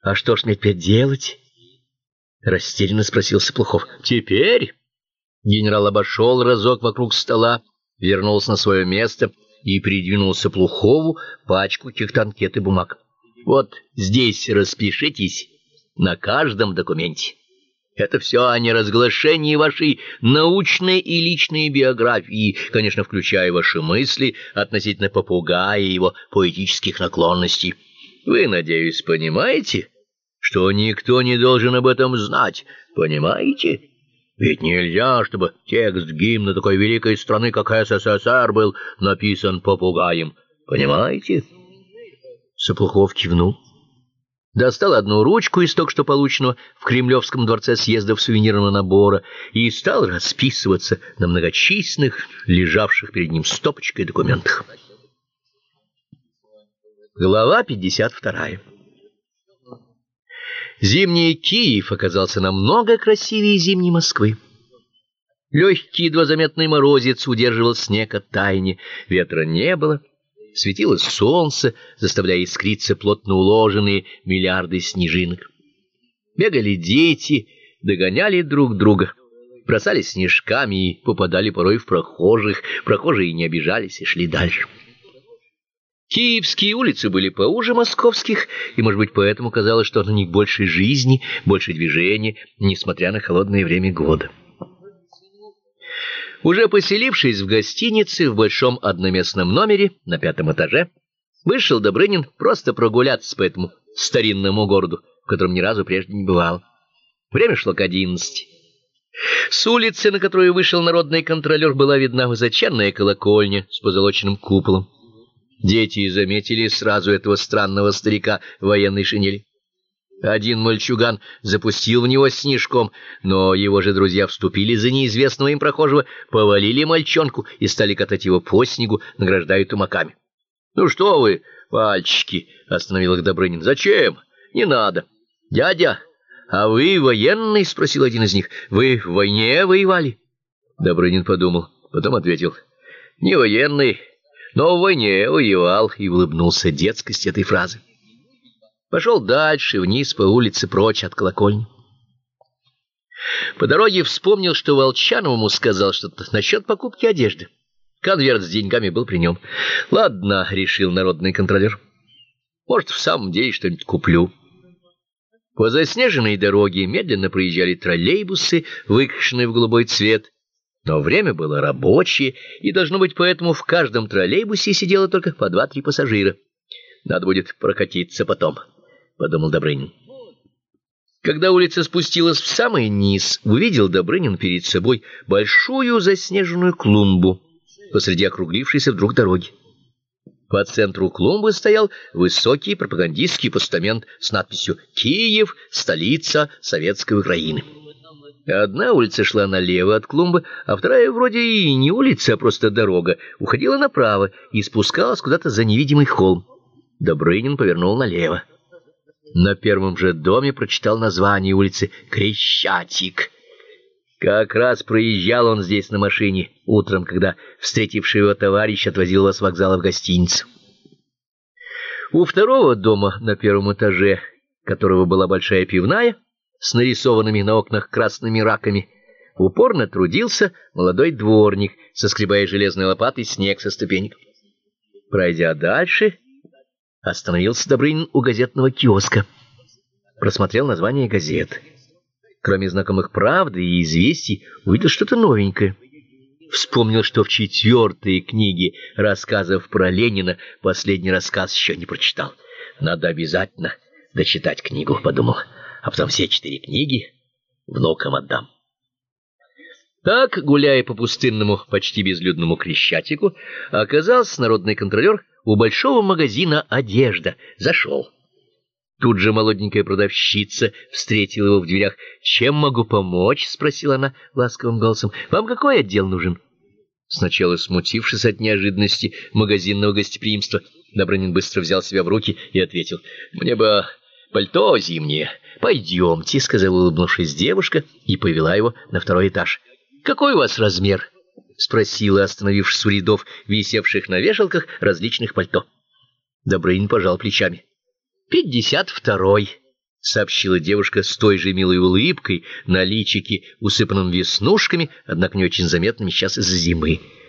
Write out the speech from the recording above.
— А что ж мне теперь делать? — растерянно спросил Сыплухов. — Теперь? Генерал обошел разок вокруг стола, вернулся на свое место и придвинул Сыплухову пачку каких-то анкет и бумаг. — Вот здесь распишитесь на каждом документе. Это все о неразглашении вашей научной и личной биографии, конечно, включая ваши мысли относительно попугая и его поэтических наклонностей. Вы, надеюсь, понимаете, что никто не должен об этом знать, понимаете? Ведь нельзя, чтобы текст гимна такой великой страны, как СССР, был написан попугаем, понимаете? Сыплухов кивнул. Достал одну ручку из только что полученного в Кремлевском дворце съездов сувенирного набора и стал расписываться на многочисленных, лежавших перед ним стопочкой документах. Глава 52. Зимний Киев оказался намного красивее зимней Москвы. Легкий, едва заметный морозец удерживал снег от таяния, ветра не было. Светило солнце, заставляя искриться плотно уложенные миллиарды снежинок. Бегали дети, догоняли друг друга, бросались снежками и попадали порой в прохожих. Прохожие не обижались и шли дальше. Киевские улицы были поуже московских, и, может быть, поэтому казалось, что на них больше жизни, больше движения, несмотря на холодное время года. Уже поселившись в гостинице в большом одноместном номере на 5-м этаже, вышел Добрынин просто прогуляться по этому старинному городу, в котором ни разу прежде не бывал. Время шло к 11. С улицы, на которую вышел народный контролер, была видна высоченная колокольня с позолоченным куполом. Дети заметили сразу этого странного старика в военной шинели. Один мальчуган запустил в него снежком, но его же друзья вступили за неизвестного им прохожего, повалили мальчонку и стали катать его по снегу, награждая тумаками. — Ну что вы, пальчики, — остановил их Добрынин. — Зачем? Не надо. — Дядя, а вы военный? — спросил один из них. — Вы в войне воевали? Добрынин подумал, потом ответил. — Не военный, но в войне воевал, и улыбнулся детскости этой фразы. Пошел дальше, вниз по улице, прочь от колокольни. По дороге вспомнил, что Волчановому сказал что-то насчет покупки одежды. Конверт с деньгами был при нем. «Ладно», — решил народный контролер, — «может, в самом деле что-нибудь куплю». По заснеженной дороге медленно проезжали троллейбусы, выкрашенные в голубой цвет. Но время было рабочее, и, должно быть, поэтому в каждом троллейбусе сидело только по 2-3 пассажира. «Надо будет прокатиться потом», — подумал Добрынин. Когда улица спустилась в самый низ, увидел Добрынин перед собой большую заснеженную клумбу посреди округлившейся вдруг дороги. По центру клумбы стоял высокий пропагандистский постамент с надписью «Киев, столица Советской Украины». Одна улица шла налево от клумбы, а вторая вроде и не улица, а просто дорога, уходила направо и спускалась куда-то за невидимый холм. Добрынин повернул налево. На первом же доме прочитал название улицы Крещатик. Как раз проезжал он здесь на машине утром, когда встретивший его товарищ отвозил его с вокзала в гостиницу. У второго дома на 1-м этаже, которого была большая пивная, с нарисованными на окнах красными раками, упорно трудился молодой дворник, соскребая железной лопатой снег со ступенек. Пройдя дальше, остановился Добрынин у газетного киоска. Просмотрел название газет. Кроме знакомых «Правды» и «Известий», увидел что-то новенькое. Вспомнил, что в 4-й книге рассказов про Ленина последний рассказ еще не прочитал. Надо обязательно дочитать книгу, подумал, а потом все 4 книги внукам отдам. Так, гуляя по пустынному, почти безлюдному Крещатику, оказался народный контролер у большого магазина «Одежда». Зашел. Тут же молоденькая продавщица встретила его в дверях. «Чем могу помочь?» — спросила она ласковым голосом. «Вам какой отдел нужен?» Сначала смутившись от неожиданности магазинного гостеприимства, Добрынин быстро взял себя в руки и ответил. «Мне бы пальто зимнее». «Пойдемте», — сказала, улыбнувшись девушка, и повела его на 2-й этаж. «Какой у вас размер?» — спросила, остановившись у рядов, висевших на вешалках различных пальто. Добрынин пожал плечами. 52-й, — сообщила девушка с той же милой улыбкой на личике, усыпанном веснушками, однако не очень заметными сейчас из-за зимы.